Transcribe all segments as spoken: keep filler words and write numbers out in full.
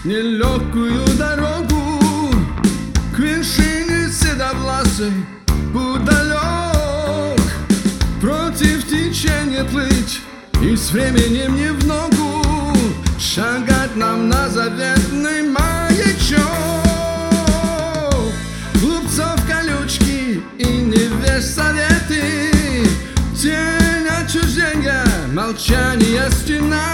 нелегкую дорогу к вершине седовласой путь далек. Против течения плыть и с временем не в ногу шагать нам на заветный маячок. Глупцов колючки и невеж советы, тень отчуждения, молчание стена,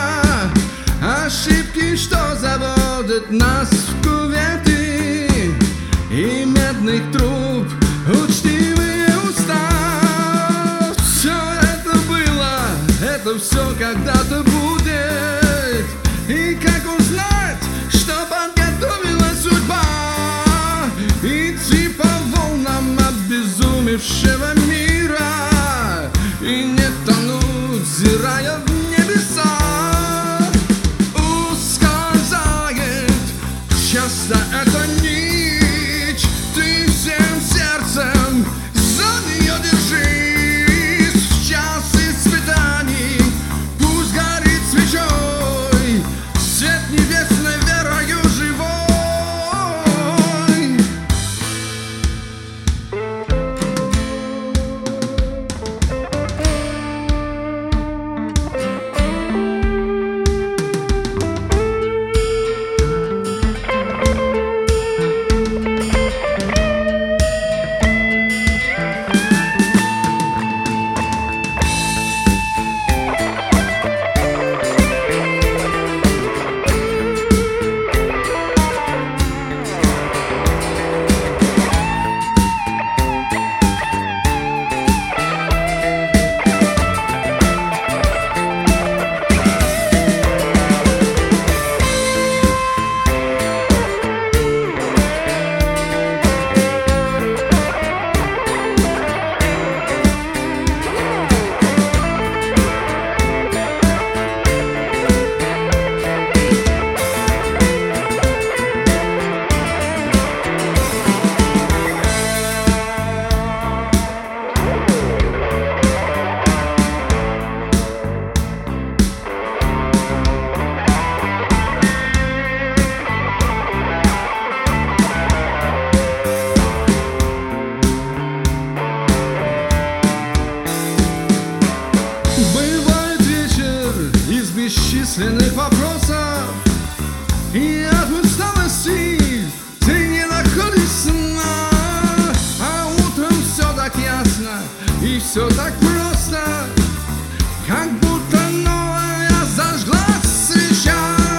ошибки, что заводят нас в кюветы, и медных труб учтивые уста. Все это было, это все когда-то будет. И как узнать, что подготовила судьба? Идти по волнам обезумевшего мира и не тонуть, взирая в небеса. Ускользает часто эта нить, ты всем сердцем за нее держись. В час испытаний пусть горит свечой свет небесной верою живой. Бывает вечер из бесчисленных вопросов, и от усталости ты не находишь сна. А утром все так ясно и все так просто, как будто новая зажглась свеча.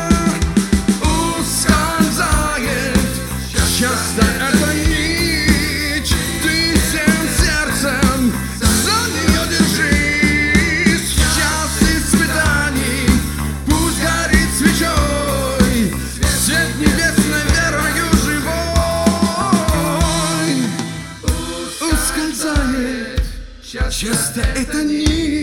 Ускользает часто эта нить, ты всем сердцем за нее держись. В час испытаний пусть горит свечой свет небесной верою живой. Ускользает часто эта нить,